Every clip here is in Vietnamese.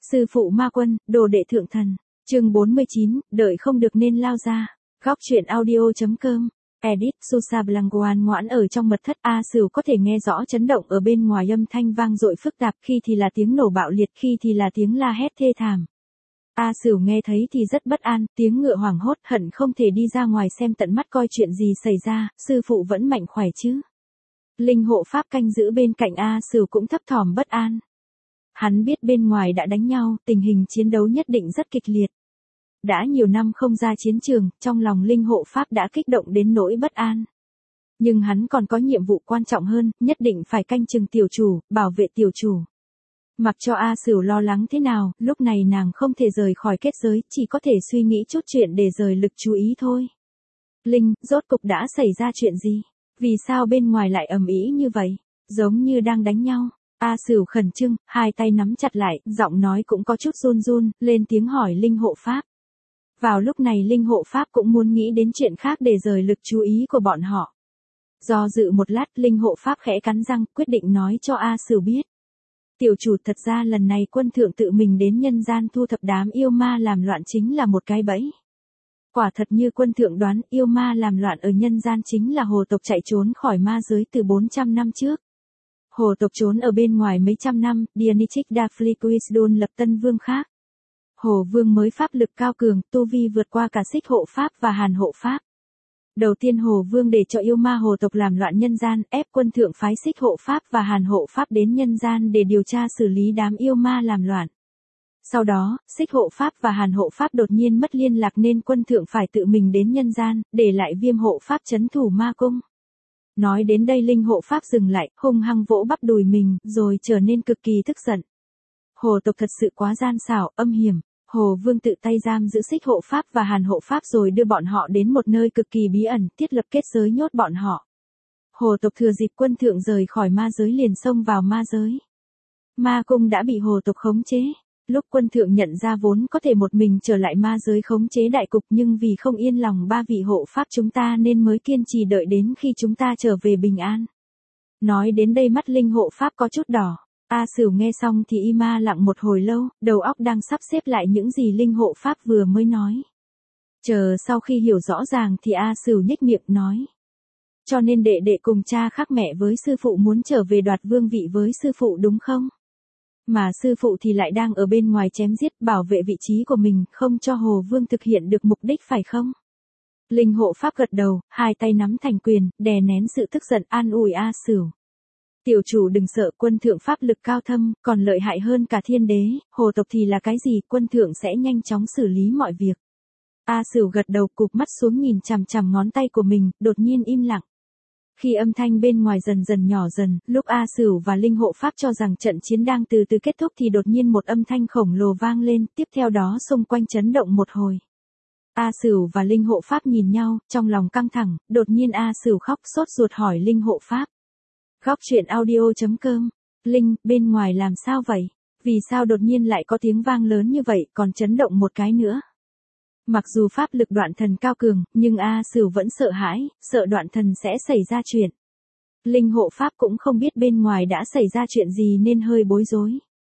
Sư phụ ma quân, đồ đệ thượng thần. Chương 49, đợi không được nên lao ra. Góc truyện audio.com. Edit Susa Blancoan ngoãn ở trong mật thất. A Sửu có thể nghe rõ chấn động ở bên ngoài, âm thanh vang dội phức tạp, khi thì là tiếng nổ bạo liệt, khi thì là tiếng la hét thê thảm. A Sửu nghe thấy thì rất bất an, tiếng ngựa hoảng hốt, hận không thể đi ra ngoài xem tận mắt coi chuyện gì xảy ra. Sư phụ vẫn mạnh khỏe chứ? Linh hộ pháp canh giữ bên cạnh A Sửu cũng thấp thỏm bất an. Hắn biết bên ngoài đã đánh nhau, tình hình chiến đấu nhất định rất kịch liệt. Đã nhiều năm không ra chiến trường, trong lòng linh hộ pháp đã kích động đến nỗi bất an. Nhưng hắn còn có nhiệm vụ quan trọng hơn, nhất định phải canh chừng tiểu chủ, bảo vệ tiểu chủ. Mặc cho A Sửu lo lắng thế nào, lúc này nàng không thể rời khỏi kết giới, chỉ có thể suy nghĩ chút chuyện để rời lực chú ý thôi. Linh, rốt cục đã xảy ra chuyện gì? Vì sao bên ngoài lại ầm ĩ như vậy? Giống như đang đánh nhau. A Sửu khẩn trương, hai tay nắm chặt lại, giọng nói cũng có chút run run, lên tiếng hỏi linh hộ pháp. Vào lúc này linh hộ pháp cũng muốn nghĩ đến chuyện khác để rời lực chú ý của bọn họ. Do dự một lát, linh hộ pháp khẽ cắn răng, quyết định nói cho A Sửu biết. Tiểu chủ, thật ra lần này quân thượng tự mình đến nhân gian thu thập đám yêu ma làm loạn chính là một cái bẫy. Quả thật như quân thượng đoán, yêu ma làm loạn ở nhân gian chính là hồ tộc chạy trốn khỏi ma giới từ 400 năm trước. Hồ tộc trốn ở bên ngoài mấy trăm năm, Dianichik Dafliquisdon lập tân vương khác. Hồ vương mới pháp lực cao cường, tu vi vượt qua cả Xích hộ pháp và Hàn hộ pháp. Đầu tiên Hồ vương để cho yêu ma hồ tộc làm loạn nhân gian, ép quân thượng phái Xích hộ pháp và Hàn hộ pháp đến nhân gian để điều tra xử lý đám yêu ma làm loạn. Sau đó, Xích hộ pháp và Hàn hộ pháp đột nhiên mất liên lạc nên quân thượng phải tự mình đến nhân gian, để lại Viêm hộ pháp trấn thủ ma cung. Nói đến đây linh hộ pháp dừng lại, hung hăng vỗ bắp đùi mình, rồi trở nên cực kỳ tức giận. Hồ tộc thật sự quá gian xảo, âm hiểm. Hồ vương tự tay giam giữ Xích hộ pháp và Hàn hộ pháp rồi đưa bọn họ đến một nơi cực kỳ bí ẩn, thiết lập kết giới nhốt bọn họ. Hồ tộc thừa dịp quân thượng rời khỏi ma giới liền xông vào ma giới. Ma cung đã bị hồ tộc khống chế. Lúc quân thượng nhận ra vốn có thể một mình trở lại ma giới khống chế đại cục, nhưng vì không yên lòng ba vị hộ pháp chúng ta nên mới kiên trì đợi đến khi chúng ta trở về bình an. Nói đến đây mắt linh hộ pháp có chút đỏ. A Sửu nghe xong thì im lặng một hồi lâu, đầu óc đang sắp xếp lại những gì linh hộ pháp vừa mới nói. Chờ sau khi hiểu rõ ràng thì A Sửu nhếch miệng nói. Cho nên đệ đệ cùng cha khác mẹ với sư phụ muốn trở về đoạt vương vị với sư phụ đúng không? Mà sư phụ thì lại đang ở bên ngoài chém giết bảo vệ vị trí của mình, không cho Hồ vương thực hiện được mục đích phải không? Linh hộ pháp gật đầu, hai tay nắm thành quyền, đè nén sự tức giận an ủi A Sửu. Tiểu chủ đừng sợ, quân thượng pháp lực cao thâm, còn lợi hại hơn cả thiên đế, hồ tộc thì là cái gì, quân thượng sẽ nhanh chóng xử lý mọi việc. A Sửu gật đầu, cụp mắt xuống nhìn chằm chằm ngón tay của mình, đột nhiên im lặng. Khi âm thanh bên ngoài dần dần nhỏ dần, lúc A Sửu và linh hộ pháp cho rằng trận chiến đang từ từ kết thúc thì đột nhiên một âm thanh khổng lồ vang lên, tiếp theo đó xung quanh chấn động một hồi. A Sửu và linh hộ pháp nhìn nhau, trong lòng căng thẳng, đột nhiên A Sửu khóc sốt ruột hỏi linh hộ pháp. Góc truyện audio.com. Linh, bên ngoài làm sao vậy? Vì sao đột nhiên lại có tiếng vang lớn như vậy, còn chấn động một cái nữa? Mặc dù pháp lực đoạn thần cao cường, nhưng A Sửu vẫn sợ hãi, sợ đoạn thần sẽ xảy ra chuyện. Linh hộ pháp cũng không biết bên ngoài đã xảy ra chuyện gì nên hơi bối rối.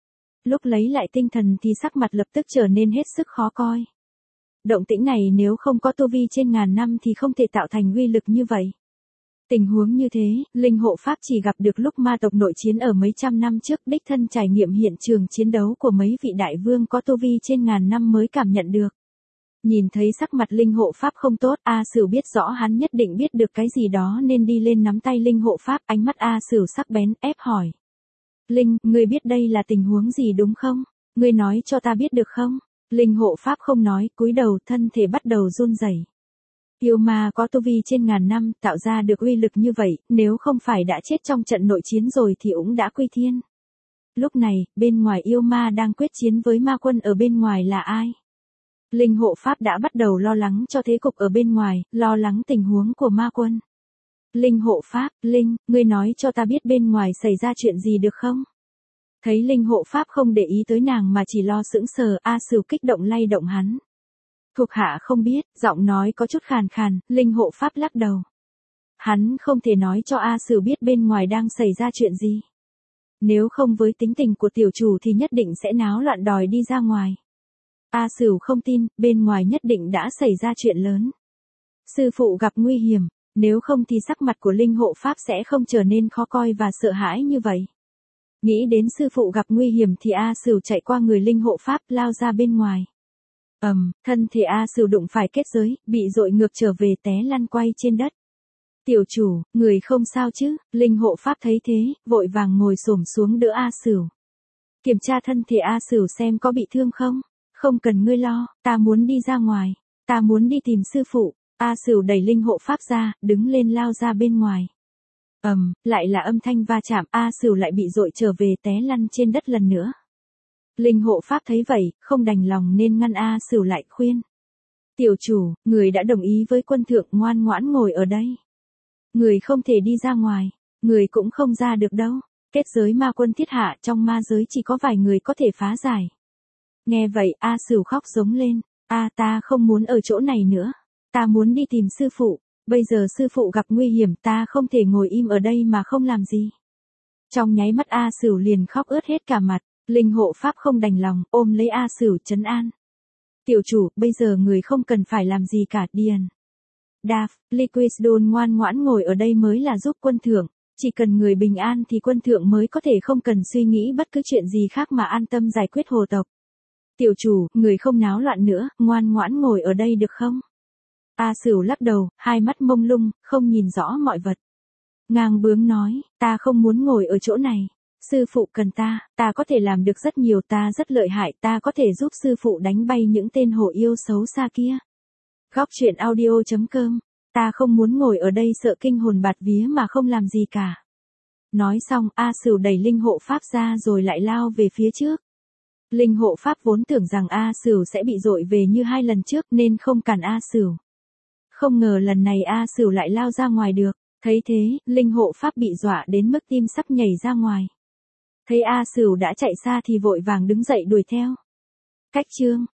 Lúc lấy lại tinh thần thì sắc mặt lập tức trở nên hết sức khó coi. Động tĩnh này nếu không có tu vi trên ngàn năm thì không thể tạo thành uy lực như vậy. Tình huống như thế, linh hộ pháp chỉ gặp được lúc ma tộc nội chiến ở mấy trăm năm trước, đích thân trải nghiệm hiện trường chiến đấu của mấy vị đại vương có tu vi trên ngàn năm mới cảm nhận được. Nhìn thấy sắc mặt linh hộ pháp không tốt, A Sửu biết rõ hắn nhất định biết được cái gì đó nên đi lên nắm tay linh hộ pháp, ánh mắt A Sửu sắc bén, ép hỏi. Linh, ngươi biết đây là tình huống gì đúng không? Ngươi nói cho ta biết được không? Linh hộ pháp không nói, cúi đầu, thân thể bắt đầu run rẩy. Yêu ma có tu vi trên ngàn năm, tạo ra được uy lực như vậy, nếu không phải đã chết trong trận nội chiến rồi thì cũng đã quy thiên. Lúc này, bên ngoài yêu ma đang quyết chiến với ma quân ở bên ngoài là ai? Linh hộ pháp đã bắt đầu lo lắng cho thế cục ở bên ngoài, lo lắng tình huống của ma quân. Linh hộ pháp, Linh, ngươi nói cho ta biết bên ngoài xảy ra chuyện gì được không? Thấy linh hộ pháp không để ý tới nàng mà chỉ lo sững sờ, A Sửu kích động lay động hắn. Thuộc hạ không biết, giọng nói có chút khàn khàn, linh hộ pháp lắc đầu. Hắn không thể nói cho A Sửu biết bên ngoài đang xảy ra chuyện gì. Nếu không với tính tình của tiểu chủ thì nhất định sẽ náo loạn đòi đi ra ngoài. A Sửu không tin, bên ngoài nhất định đã xảy ra chuyện lớn. Sư phụ gặp nguy hiểm, nếu không thì sắc mặt của linh hộ pháp sẽ không trở nên khó coi và sợ hãi như vậy. Nghĩ đến sư phụ gặp nguy hiểm thì A Sửu chạy qua người linh hộ pháp lao ra bên ngoài. Thân thể A Sửu đụng phải kết giới, bị dội ngược trở về té lăn quay trên đất. Tiểu chủ, người không sao chứ? Linh hộ pháp thấy thế, vội vàng ngồi xổm xuống đỡ A Sửu. Kiểm tra thân thể A Sửu xem có bị thương không? Không cần ngươi lo, ta muốn đi ra ngoài, ta muốn đi tìm sư phụ. A Sửu đẩy linh hộ pháp ra, đứng lên lao ra bên ngoài. Lại là âm thanh va chạm, A Sửu lại bị dội trở về té lăn trên đất lần nữa. Linh hộ pháp thấy vậy, không đành lòng nên ngăn A Sửu lại khuyên. Tiểu chủ, người đã đồng ý với quân thượng, ngoan ngoãn ngồi ở đây. Người không thể đi ra ngoài, người cũng không ra được đâu. Kết giới ma quân thiết hạ trong ma giới chỉ có vài người có thể phá giải. Nghe vậy A Sửu khóc giống lên. Ta không muốn ở chỗ này nữa. Ta muốn đi tìm sư phụ. Bây giờ sư phụ gặp nguy hiểm, ta không thể ngồi im ở đây mà không làm gì. Trong nháy mắt A Sửu liền khóc ướt hết cả mặt. Linh hộ pháp không đành lòng, ôm lấy A Sửu trấn an. Tiểu chủ, bây giờ người không cần phải làm gì cả, Điền. Daft, Liquidstone ngoan ngoãn ngồi ở đây mới là giúp quân thượng. Chỉ cần người bình an thì quân thượng mới có thể không cần suy nghĩ bất cứ chuyện gì khác mà an tâm giải quyết hồ tộc. Tiểu chủ, người không náo loạn nữa, ngoan ngoãn ngồi ở đây được không? A Sửu lắc đầu, hai mắt mông lung, không nhìn rõ mọi vật. Ngang bướng nói, ta không muốn ngồi ở chỗ này. Sư phụ cần ta có thể làm được rất nhiều, ta rất lợi hại, ta có thể giúp sư phụ đánh bay những tên hổ yêu xấu xa kia. Góc truyện audio.com, ta không muốn ngồi ở đây sợ kinh hồn bạt vía mà không làm gì cả. Nói xong, A Sửu đẩy linh hộ pháp ra rồi lại lao về phía trước. Linh hộ pháp vốn tưởng rằng A Sửu sẽ bị dội về như hai lần trước nên không cản A Sửu. Không ngờ lần này A Sửu lại lao ra ngoài được. Thấy thế, linh hộ pháp bị dọa đến mức tim sắp nhảy ra ngoài. Thấy A Sửu đã chạy xa thì vội vàng đứng dậy đuổi theo. Cách chương